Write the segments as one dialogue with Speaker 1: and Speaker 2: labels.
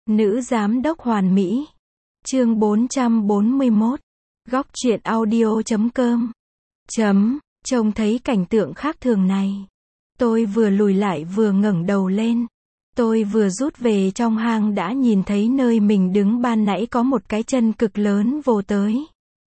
Speaker 1: Nữ giám đốc hoàn mỹ. Chương 441. Góc truyện audio.com. Trông thấy cảnh tượng khác thường này. Tôi vừa lùi lại vừa ngẩng đầu lên. Tôi vừa rút về trong hang đã nhìn thấy nơi mình đứng ban nãy có một cái chân cực lớn vồ tới.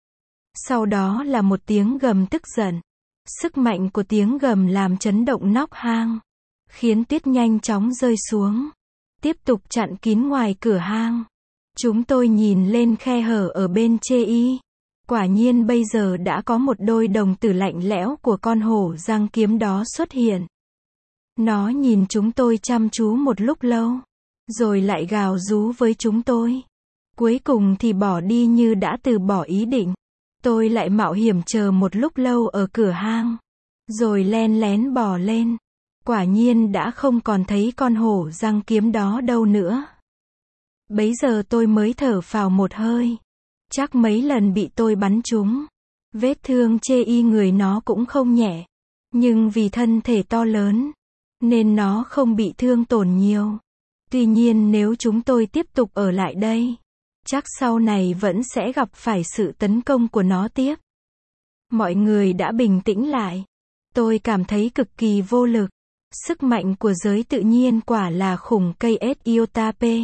Speaker 1: Sau đó là một tiếng gầm tức giận. Sức mạnh của tiếng gầm làm chấn động nóc hang, khiến tuyết nhanh chóng rơi xuống, tiếp tục chặn kín ngoài cửa hang. Chúng tôi nhìn lên khe hở ở bên chê y. Quả nhiên bây giờ đã có một đôi đồng tử lạnh lẽo của con hổ răng kiếm đó xuất hiện. Nó nhìn chúng tôi chăm chú một lúc lâu, rồi lại gào rú với chúng tôi. Cuối cùng thì bỏ đi như đã từ bỏ ý định. Tôi lại mạo hiểm chờ một lúc lâu ở cửa hang, rồi len lén bò lên. Quả nhiên đã không còn thấy con hổ răng kiếm đó đâu nữa. Bấy giờ tôi mới thở phào một hơi. Chắc mấy lần bị tôi bắn trúng. Vết thương chê y người nó cũng không nhẹ. Nhưng vì thân thể to lớn, nên nó không bị thương tổn nhiều. Tuy nhiên nếu chúng tôi tiếp tục ở lại đây, chắc sau này vẫn sẽ gặp phải sự tấn công của nó tiếp. Mọi người đã bình tĩnh lại. Tôi cảm thấy cực kỳ vô lực. Sức mạnh của giới tự nhiên quả là khủng cây Iotape.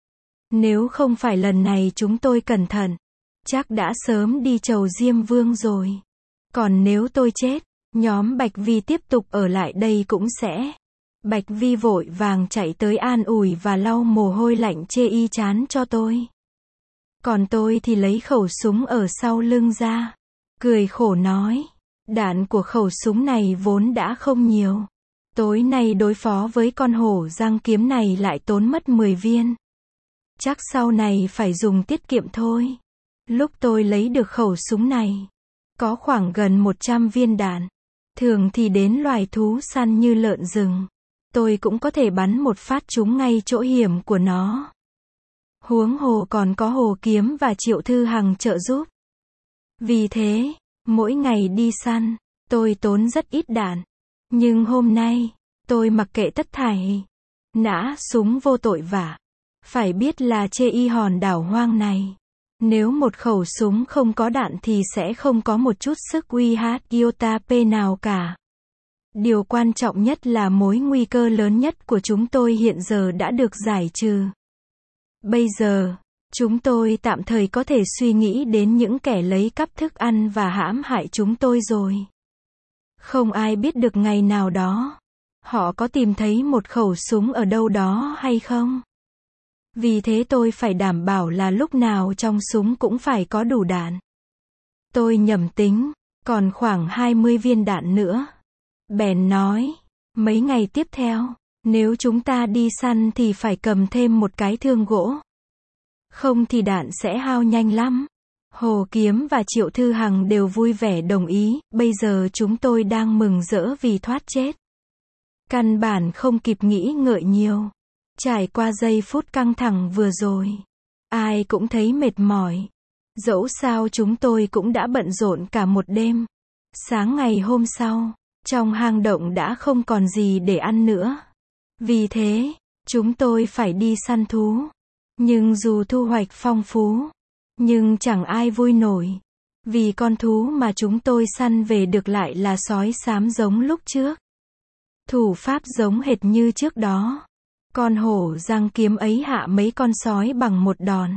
Speaker 1: Nếu không phải lần này chúng tôi cẩn thận, chắc đã sớm đi chầu Diêm Vương rồi. Còn nếu tôi chết, nhóm Bạch Vi tiếp tục ở lại đây cũng sẽ. Bạch Vi vội vàng chạy tới an ủi và lau mồ hôi lạnh chê y chán cho tôi. Còn tôi thì lấy khẩu súng ở sau lưng ra, cười khổ nói, đạn của khẩu súng này vốn đã không nhiều. Tối nay đối phó với con hổ răng kiếm này lại tốn mất 10 viên. Chắc sau này phải dùng tiết kiệm thôi. Lúc tôi lấy được khẩu súng này, có khoảng gần 100 viên đạn. Thường thì đến loài thú săn như lợn rừng, tôi cũng có thể bắn một phát trúng ngay chỗ hiểm của nó. Huống hồ còn có Hồ Kiếm và Triệu Thư Hằng trợ giúp. Vì thế, mỗi ngày đi săn, tôi tốn rất ít đạn. Nhưng hôm nay, tôi mặc kệ tất thảy. Nã súng vô tội vạ. Phải biết là chê y hòn đảo hoang này, nếu một khẩu súng không có đạn thì sẽ không có một chút sức uy hiếp Iotape nào cả. Điều quan trọng nhất là mối nguy cơ lớn nhất của chúng tôi hiện giờ đã được giải trừ. Bây giờ, chúng tôi tạm thời có thể suy nghĩ đến những kẻ lấy cắp thức ăn và hãm hại chúng tôi rồi. Không ai biết được ngày nào đó, họ có tìm thấy một khẩu súng ở đâu đó hay không. Vì thế tôi phải đảm bảo là lúc nào trong súng cũng phải có đủ đạn. Tôi nhẩm tính, còn khoảng 20 viên đạn nữa. Bèn nói, mấy ngày tiếp theo, nếu chúng ta đi săn thì phải cầm thêm một cái thương gỗ. Không thì đạn sẽ hao nhanh lắm. Hồ Kiếm và Triệu Thư Hằng đều vui vẻ đồng ý, bây giờ chúng tôi đang mừng rỡ vì thoát chết. Căn bản không kịp nghĩ ngợi nhiều. Trải qua giây phút căng thẳng vừa rồi, ai cũng thấy mệt mỏi. Dẫu sao chúng tôi cũng đã bận rộn cả một đêm. Sáng ngày hôm sau, trong hang động đã không còn gì để ăn nữa. Vì thế, chúng tôi phải đi săn thú. Nhưng dù thu hoạch phong phú, nhưng chẳng ai vui nổi. Vì con thú mà chúng tôi săn về được lại là sói xám giống lúc trước. Thủ pháp giống hệt như trước đó. Con hổ răng kiếm ấy hạ mấy con sói bằng một đòn.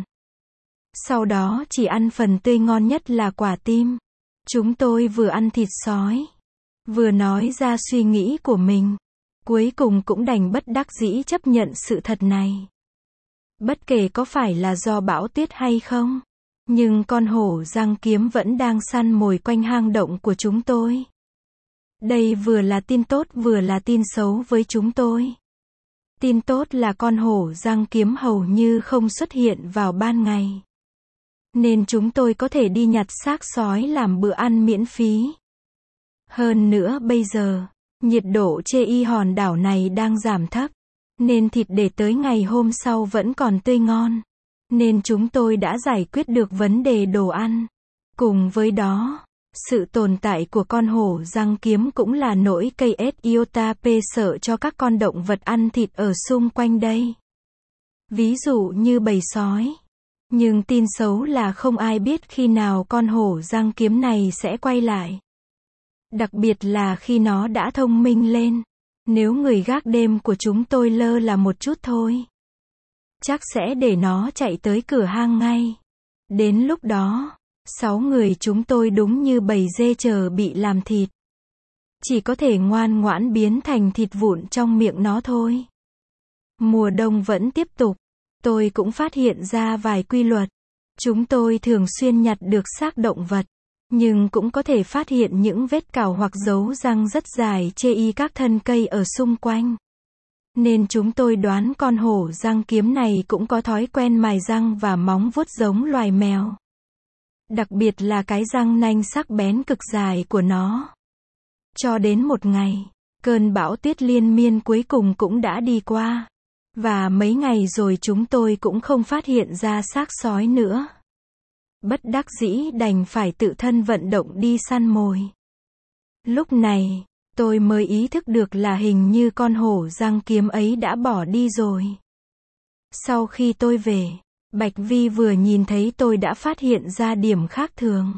Speaker 1: Sau đó chỉ ăn phần tươi ngon nhất là quả tim. Chúng tôi vừa ăn thịt sói, vừa nói ra suy nghĩ của mình. Cuối cùng cũng đành bất đắc dĩ chấp nhận sự thật này. Bất kể có phải là do bão tuyết hay không, nhưng con hổ răng kiếm vẫn đang săn mồi quanh hang động của chúng tôi. Đây vừa là tin tốt vừa là tin xấu với chúng tôi. Tin tốt là con hổ răng kiếm hầu như không xuất hiện vào ban ngày, nên chúng tôi có thể đi nhặt xác sói làm bữa ăn miễn phí. Hơn nữa bây giờ, nhiệt độ chê y hòn đảo này đang giảm thấp, nên thịt để tới ngày hôm sau vẫn còn tươi ngon. Nên chúng tôi đã giải quyết được vấn đề đồ ăn. Cùng với đó, sự tồn tại của con hổ răng kiếm cũng là nỗi cây Iotape sợ cho các con động vật ăn thịt ở xung quanh đây. Ví dụ như bầy sói. Nhưng tin xấu là không ai biết khi nào con hổ răng kiếm này sẽ quay lại. Đặc biệt là khi nó đã thông minh lên. Nếu người gác đêm của chúng tôi lơ là một chút thôi, chắc sẽ để nó chạy tới cửa hang ngay. Đến lúc đó, 6 người chúng tôi đúng như bầy dê chờ bị làm thịt. Chỉ có thể ngoan ngoãn biến thành thịt vụn trong miệng nó thôi. Mùa đông vẫn tiếp tục. Tôi cũng phát hiện ra vài quy luật. Chúng tôi thường xuyên nhặt được xác động vật, nhưng cũng có thể phát hiện những vết cào hoặc dấu răng rất dài trên các thân cây ở xung quanh. Nên chúng tôi đoán con hổ răng kiếm này cũng có thói quen mài răng và móng vuốt giống loài mèo. Đặc biệt là cái răng nanh sắc bén cực dài của nó. Cho đến một ngày, cơn bão tuyết liên miên cuối cùng cũng đã đi qua. Và mấy ngày rồi chúng tôi cũng không phát hiện ra xác sói nữa. Bất đắc dĩ đành phải tự thân vận động đi săn mồi. Lúc này, tôi mới ý thức được là hình như con hổ răng kiếm ấy đã bỏ đi rồi. Sau khi tôi về, Bạch Vi vừa nhìn thấy tôi đã phát hiện ra điểm khác thường.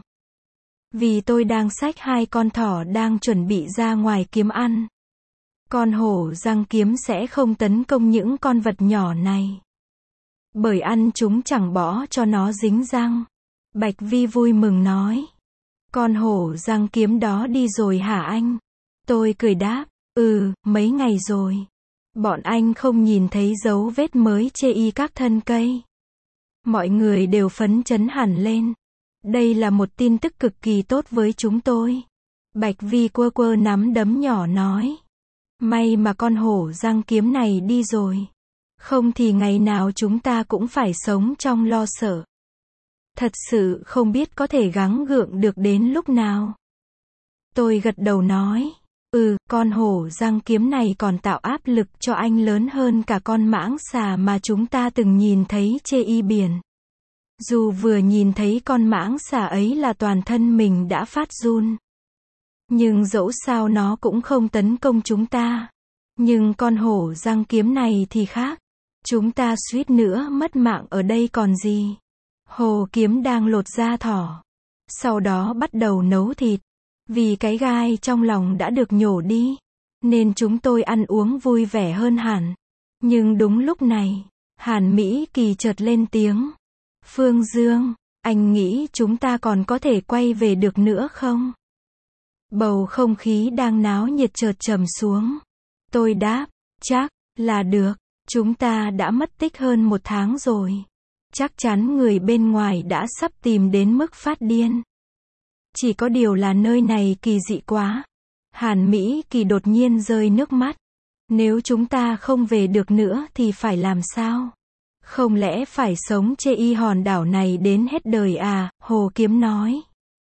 Speaker 1: Vì tôi đang xách 2 con thỏ đang chuẩn bị ra ngoài kiếm ăn. Con hổ răng kiếm sẽ không tấn công những con vật nhỏ này. Bởi ăn chúng chẳng bỏ cho nó dính răng. Bạch Vi vui mừng nói. Con hổ răng kiếm đó đi rồi hả anh? Tôi cười đáp. Mấy ngày rồi. Bọn anh không nhìn thấy dấu vết mới trên các thân cây. Mọi người đều phấn chấn hẳn lên. Đây là một tin tức cực kỳ tốt với chúng tôi. Bạch Vi quơ quơ nắm đấm nhỏ nói. May mà con hổ răng kiếm này đi rồi. Không thì ngày nào chúng ta cũng phải sống trong lo sợ. Thật sự không biết có thể gắng gượng được đến lúc nào. Tôi gật đầu nói. Con hổ răng kiếm này còn tạo áp lực cho anh lớn hơn cả con mãng xà mà chúng ta từng nhìn thấy trên biển. Dù vừa nhìn thấy con mãng xà ấy là toàn thân mình đã phát run. Nhưng dẫu sao nó cũng không tấn công chúng ta. Nhưng con hổ răng kiếm này thì khác. Chúng ta suýt nữa mất mạng ở đây còn gì. Hồ Kiếm đang lột da thỏ. Sau đó bắt đầu nấu thịt. Vì cái gai trong lòng đã được nhổ đi. Nên chúng tôi ăn uống vui vẻ hơn hẳn. Nhưng đúng lúc này, Hàn Mỹ Kỳ chợt lên tiếng. Phương Dương, anh nghĩ chúng ta còn có thể quay về được nữa không? Bầu không khí đang náo nhiệt chợt trầm xuống. Tôi đáp, chắc là được. Chúng ta đã mất tích hơn 1 tháng rồi. Chắc chắn người bên ngoài đã sắp tìm đến mức phát điên. Chỉ có điều là nơi này kỳ dị quá. Hàn Mỹ Kỳ đột nhiên rơi nước mắt. Nếu chúng ta không về được nữa thì phải làm sao? Không lẽ phải sống trên hòn đảo này đến hết đời à? Hồ Kiếm nói.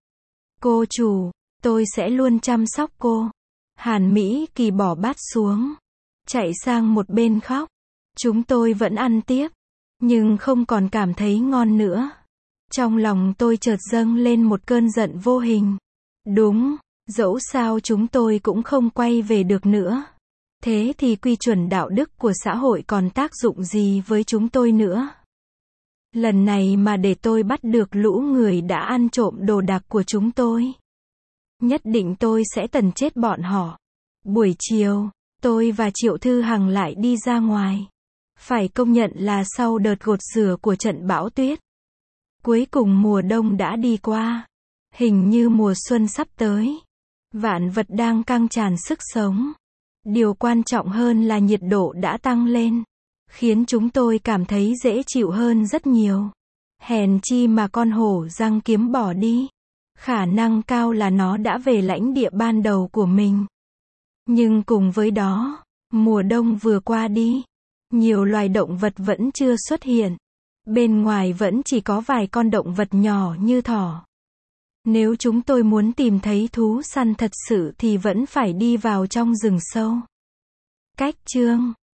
Speaker 1: Cô chủ, tôi sẽ luôn chăm sóc cô. Hàn Mỹ Kỳ bỏ bát xuống. Chạy sang một bên khóc. Chúng tôi vẫn ăn tiếp. Nhưng không còn cảm thấy ngon nữa. Trong lòng tôi chợt dâng lên một cơn giận vô hình. Đúng, dẫu sao chúng tôi cũng không quay về được nữa. Thế thì quy chuẩn đạo đức của xã hội còn tác dụng gì với chúng tôi nữa? Lần này mà để tôi bắt được lũ người đã ăn trộm đồ đạc của chúng tôi, nhất định tôi sẽ tần chết bọn họ. Buổi chiều, tôi và Triệu Thư Hằng lại đi ra ngoài. Phải công nhận là sau đợt gột rửa của trận bão tuyết, cuối cùng mùa đông đã đi qua. Hình như mùa xuân sắp tới. Vạn vật đang căng tràn sức sống. Điều quan trọng hơn là nhiệt độ đã tăng lên, khiến chúng tôi cảm thấy dễ chịu hơn rất nhiều. Hèn chi mà con hổ răng kiếm bỏ đi. Khả năng cao là nó đã về lãnh địa ban đầu của mình. Nhưng cùng với đó, mùa đông vừa qua đi. Nhiều loài động vật vẫn chưa xuất hiện. Bên ngoài vẫn chỉ có vài con động vật nhỏ như thỏ. Nếu chúng tôi muốn tìm thấy thú săn thật sự thì vẫn phải đi vào trong rừng sâu. Cách chương